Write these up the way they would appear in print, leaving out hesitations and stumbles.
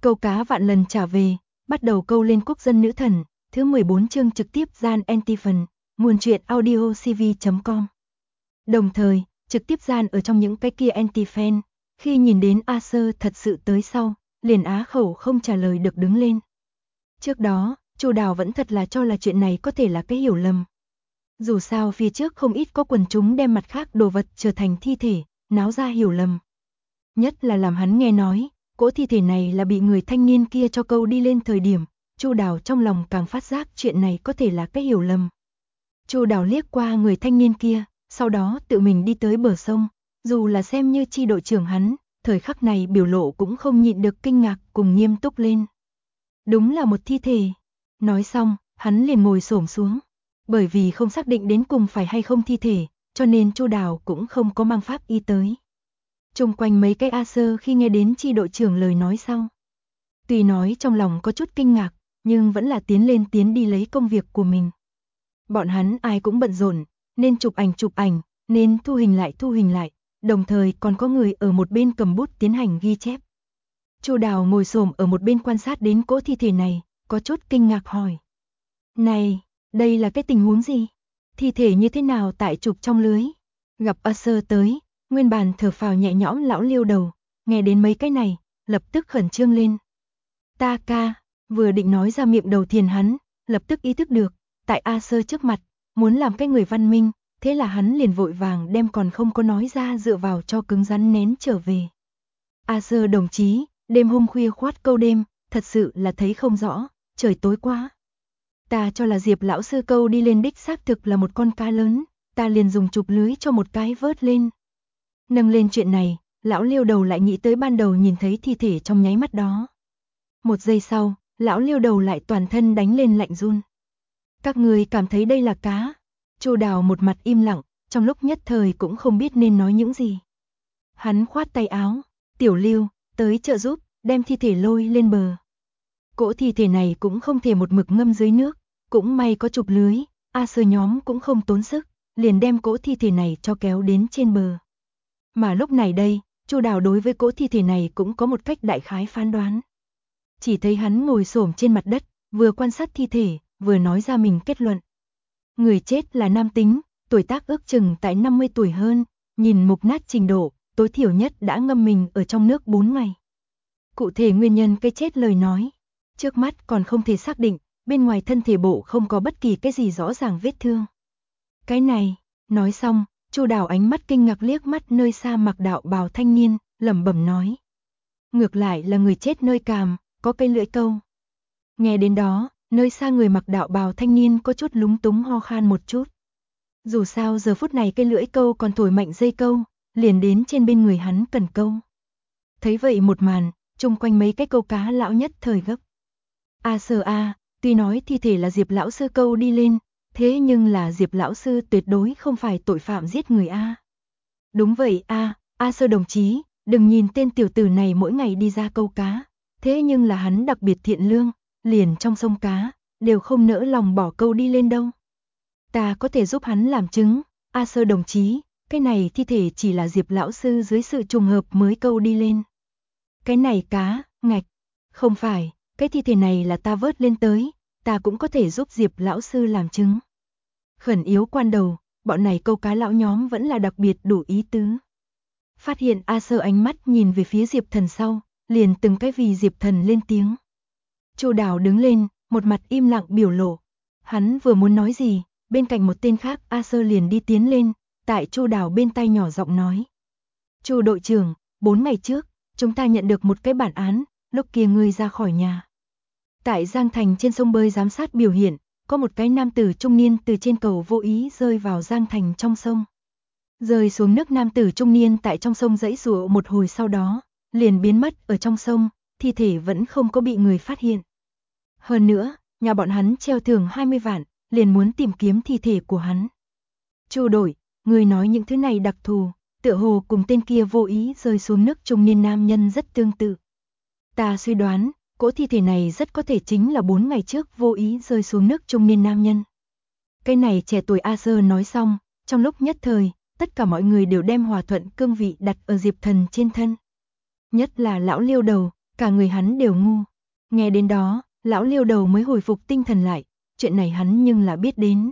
Câu cá vạn lần trả về, bắt đầu câu lên quốc dân nữ thần, thứ 14 chương trực tiếp gian Antiphon, nguồn truyện audio cv.com. Đồng thời, trực tiếp gian ở trong những cái kia Antiphon, khi nhìn đến Acer thật sự tới sau, liền á khẩu không trả lời được đứng lên. Trước đó, Chu Đào vẫn thật là cho là chuyện này có thể là cái hiểu lầm. Dù sao phía trước không ít có quần chúng đem mặt khác đồ vật trở thành thi thể, náo ra hiểu lầm. Nhất là làm hắn nghe nói, cỗ thi thể này là bị người thanh niên kia cho câu đi lên thời điểm, Chu Đào trong lòng càng phát giác chuyện này có thể là cái hiểu lầm. Chu Đào liếc qua người thanh niên kia, sau đó tự mình đi tới bờ sông, dù là xem như chi đội trưởng hắn, thời khắc này biểu lộ cũng không nhịn được kinh ngạc cùng nghiêm túc lên. Đúng là một thi thể. Nói xong, hắn liền ngồi xổm xuống. Bởi vì không xác định đến cùng phải hay không thi thể, cho nên Chu Đào cũng không có mang pháp y tới. Chung quanh mấy cái Acer khi nghe đến chi đội trưởng lời nói sau. Tuy nói trong lòng có chút kinh ngạc, nhưng vẫn là tiến đi lấy công việc của mình. Bọn hắn ai cũng bận rộn, nên chụp ảnh, nên thu hình lại, đồng thời còn có người ở một bên cầm bút tiến hành ghi chép. Chu Đào ngồi xổm ở một bên quan sát đến cỗ thi thể này, có chút kinh ngạc hỏi. Này, đây là cái tình huống gì? Thi thể như thế nào tại chụp trong lưới? Gặp Acer tới, nguyên bản thở phào nhẹ nhõm lão Liêu đầu, nghe đến mấy cái này, lập tức khẩn trương lên. Ta ca, vừa định nói ra miệng đầu tiên hắn, lập tức ý thức được, tại Acer trước mặt, muốn làm cái người văn minh, thế là hắn liền vội vàng đem còn không có nói ra dựa vào cho cứng rắn nén trở về. Acer đồng chí, đêm hôm khuya khoát câu đêm, thật sự là thấy không rõ, trời tối quá. Ta cho là Diệp lão sư câu đi lên đích xác thực là một con cá lớn, ta liền dùng chụp lưới cho một cái vớt lên. Nâng lên chuyện này, lão Liêu đầu lại nghĩ tới ban đầu nhìn thấy thi thể trong nháy mắt đó. Một giây sau, lão Liêu đầu lại toàn thân đánh lên lạnh run. Các người cảm thấy đây là cá? Chu Đào một mặt im lặng, trong lúc nhất thời cũng không biết nên nói những gì. Hắn khoát tay áo, Tiểu Liêu, tới trợ giúp, đem thi thể lôi lên bờ. Cỗ thi thể này cũng không thể một mực ngâm dưới nước, cũng may có chụp lưới, Acer nhóm cũng không tốn sức, liền đem cỗ thi thể này cho kéo đến trên bờ. Mà lúc này đây, Chu Đào đối với cỗ thi thể này cũng có một cách đại khái phán đoán. Chỉ thấy hắn ngồi xổm trên mặt đất, vừa quan sát thi thể, vừa nói ra mình kết luận. Người chết là nam tính, tuổi tác ước chừng tại 50 tuổi hơn, nhìn mục nát trình độ, tối thiểu nhất đã ngâm mình ở trong nước 4 ngày. Cụ thể nguyên nhân cái chết lời nói, trước mắt còn không thể xác định, bên ngoài thân thể bộ không có bất kỳ cái gì rõ ràng vết thương. Cái này, nói xong, Chu Đào ánh mắt kinh ngạc liếc mắt nơi xa mặc đạo bào thanh niên, lẩm bẩm nói. Ngược lại là người chết nơi càm, có cây lưỡi câu. Nghe đến đó, nơi xa người mặc đạo bào thanh niên có chút lúng túng ho khan một chút. Dù sao giờ phút này cây lưỡi câu còn thổi mạnh dây câu, liền đến trên bên người hắn cần câu. Thấy vậy một màn, chung quanh mấy cái câu cá lão nhất thời gấp. Acer a, tuy nói thi thể là Diệp lão sư câu đi lên, thế nhưng là Diệp lão sư tuyệt đối không phải tội phạm giết người a. Đúng vậy a, Acer đồng chí, đừng nhìn tên tiểu tử này mỗi ngày đi ra câu cá, thế nhưng là hắn đặc biệt thiện lương, liền trong sông cá, đều không nỡ lòng bỏ câu đi lên đâu. Ta có thể giúp hắn làm chứng, Acer đồng chí, cái này thi thể chỉ là Diệp lão sư dưới sự trùng hợp mới câu đi lên. Cái này cá, ngạch, không phải, cái thi thể này là ta vớt lên tới, ta cũng có thể giúp Diệp lão sư làm chứng. Khẩn yếu quan đầu, bọn này câu cá lão nhóm vẫn là đặc biệt đủ ý tứ. Phát hiện Acer ánh mắt nhìn về phía Diệp Thần sau, liền từng cái vì Diệp Thần lên tiếng. Chu Đào đứng lên, một mặt im lặng biểu lộ. Hắn vừa muốn nói gì, bên cạnh một tên khác Acer liền đi tiến lên, tại Chu Đào bên tai nhỏ giọng nói. Chu đội trưởng, 4 ngày trước, chúng ta nhận được một cái bản án, lúc kia ngươi ra khỏi nhà. Tại Giang Thành trên sông bơi giám sát biểu hiện, có một cái nam tử trung niên từ trên cầu vô ý rơi vào Giang Thành trong sông. Rơi xuống nước nam tử trung niên tại trong sông giãy giụa một hồi sau đó, liền biến mất ở trong sông, thi thể vẫn không có bị người phát hiện. Hơn nữa, nhà bọn hắn treo thưởng 20 vạn, liền muốn tìm kiếm thi thể của hắn. Chu đội, người nói những thứ này đặc thù, tựa hồ cùng tên kia vô ý rơi xuống nước trung niên nam nhân rất tương tự. Ta suy đoán, cỗ thi thể này rất có thể chính là 4 ngày trước vô ý rơi xuống nước trung niên nam nhân. Cái này trẻ tuổi Acer nói xong, trong lúc nhất thời, tất cả mọi người đều đem hòa thuận cương vị đặt ở Diệp Thần trên thân. Nhất là lão Liêu đầu, Cả người hắn đều ngu. Nghe đến đó, lão Liêu đầu mới hồi phục tinh thần lại, chuyện này hắn nhưng là biết đến.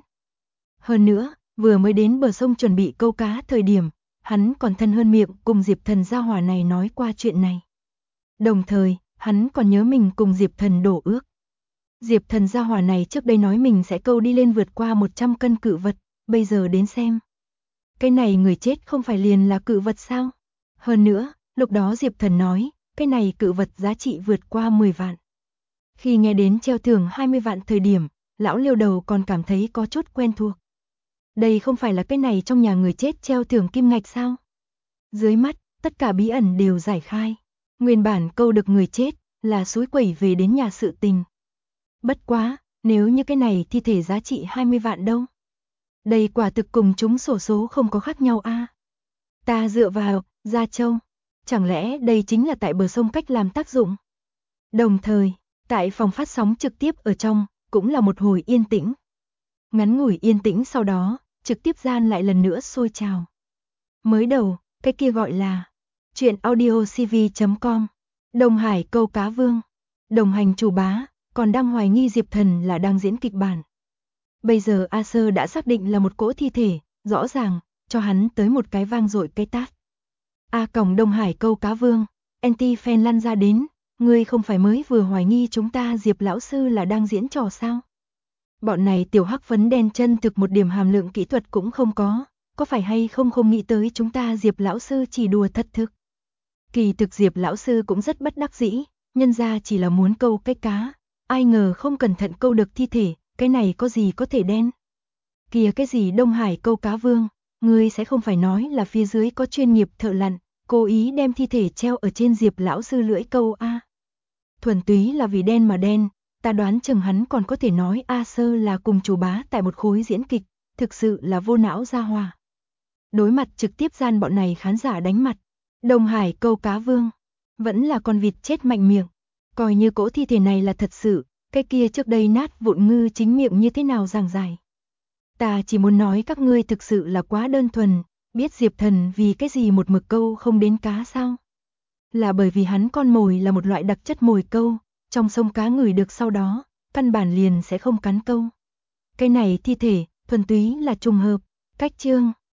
Hơn nữa, vừa mới đến bờ sông chuẩn bị câu cá thời điểm, hắn còn thân hơn miệng cùng Diệp Thần gia hỏa này nói qua chuyện này. Đồng thời, hắn còn nhớ mình cùng Diệp Thần đổ ước. Diệp Thần gia hỏa này trước đây nói mình sẽ câu đi lên vượt qua 100 cân cự vật, bây giờ đến xem. Cái này người chết không phải liền là cự vật sao? Hơn nữa, lúc đó Diệp Thần nói, cái này cự vật giá trị vượt qua 10 vạn. Khi nghe đến treo thưởng 20 vạn thời điểm, lão Liêu đầu còn cảm thấy có chút quen thuộc. Đây không phải là cái này trong nhà người chết treo thưởng kim ngạch sao? Dưới mắt, tất cả bí ẩn đều giải khai. Nguyên bản câu được người chết là suối quẩy về đến nhà sự tình. Bất quá, nếu như cái này thi thể giá trị 20 vạn đâu? Đây quả thực cùng chúng xổ số không có khác nhau a. Ta dựa vào, Gia Châu. Chẳng lẽ đây chính là tại bờ sông cách làm tác dụng? Đồng thời, tại phòng phát sóng trực tiếp ở trong, cũng là một hồi yên tĩnh. Ngắn ngủi yên tĩnh sau đó, trực tiếp gian lại lần nữa sôi trào. Mới đầu, cái kia gọi là chuyện audiocv.com. Đồng Hải câu cá vương. Đồng hành chủ bá, còn đang hoài nghi Diệp Thần là đang diễn kịch bản. Bây giờ A Sơ đã xác định là một cỗ thi thể, rõ ràng, cho hắn tới một cái vang dội cái tát. A còng Đông Hải câu cá vương, anti-fan lăn ra đến, ngươi không phải mới vừa hoài nghi chúng ta Diệp lão sư là đang diễn trò sao? Bọn này tiểu hắc vấn đen chân thực một điểm hàm lượng kỹ thuật cũng không có phải hay không nghĩ tới chúng ta Diệp lão sư chỉ đùa thật thực. Kỳ thực Diệp lão sư cũng rất bất đắc dĩ, nhân ra chỉ là muốn câu cái cá, ai ngờ không cẩn thận câu được thi thể, cái này có gì có thể đen. Kìa cái gì Đông Hải câu cá vương, ngươi sẽ không phải nói là phía dưới có chuyên nghiệp thợ lặn, cố ý đem thi thể treo ở trên Diệp lão sư lưỡi câu a. Thuần túy là vì đen mà đen, ta đoán chừng hắn còn có thể nói A Sơ là cùng chủ bá tại một khối diễn kịch, thực sự là vô não gia hòa. Đối mặt trực tiếp gian bọn này khán giả đánh mặt, Đông Hải câu cá vương, vẫn là con vịt chết mạnh miệng, coi như cỗ thi thể này là thật sự, cái kia trước đây nát vụn ngư chính miệng như thế nào giảng giải. Ta chỉ muốn nói các ngươi thực sự là quá đơn thuần, biết Diệp Thần vì cái gì một mực câu không đến cá sao? Là bởi vì hắn con mồi là một loại đặc chất mồi câu, trong sông cá ngửi được sau đó, căn bản liền sẽ không cắn câu. Cái này thi thể, thuần túy là trùng hợp, cách chương.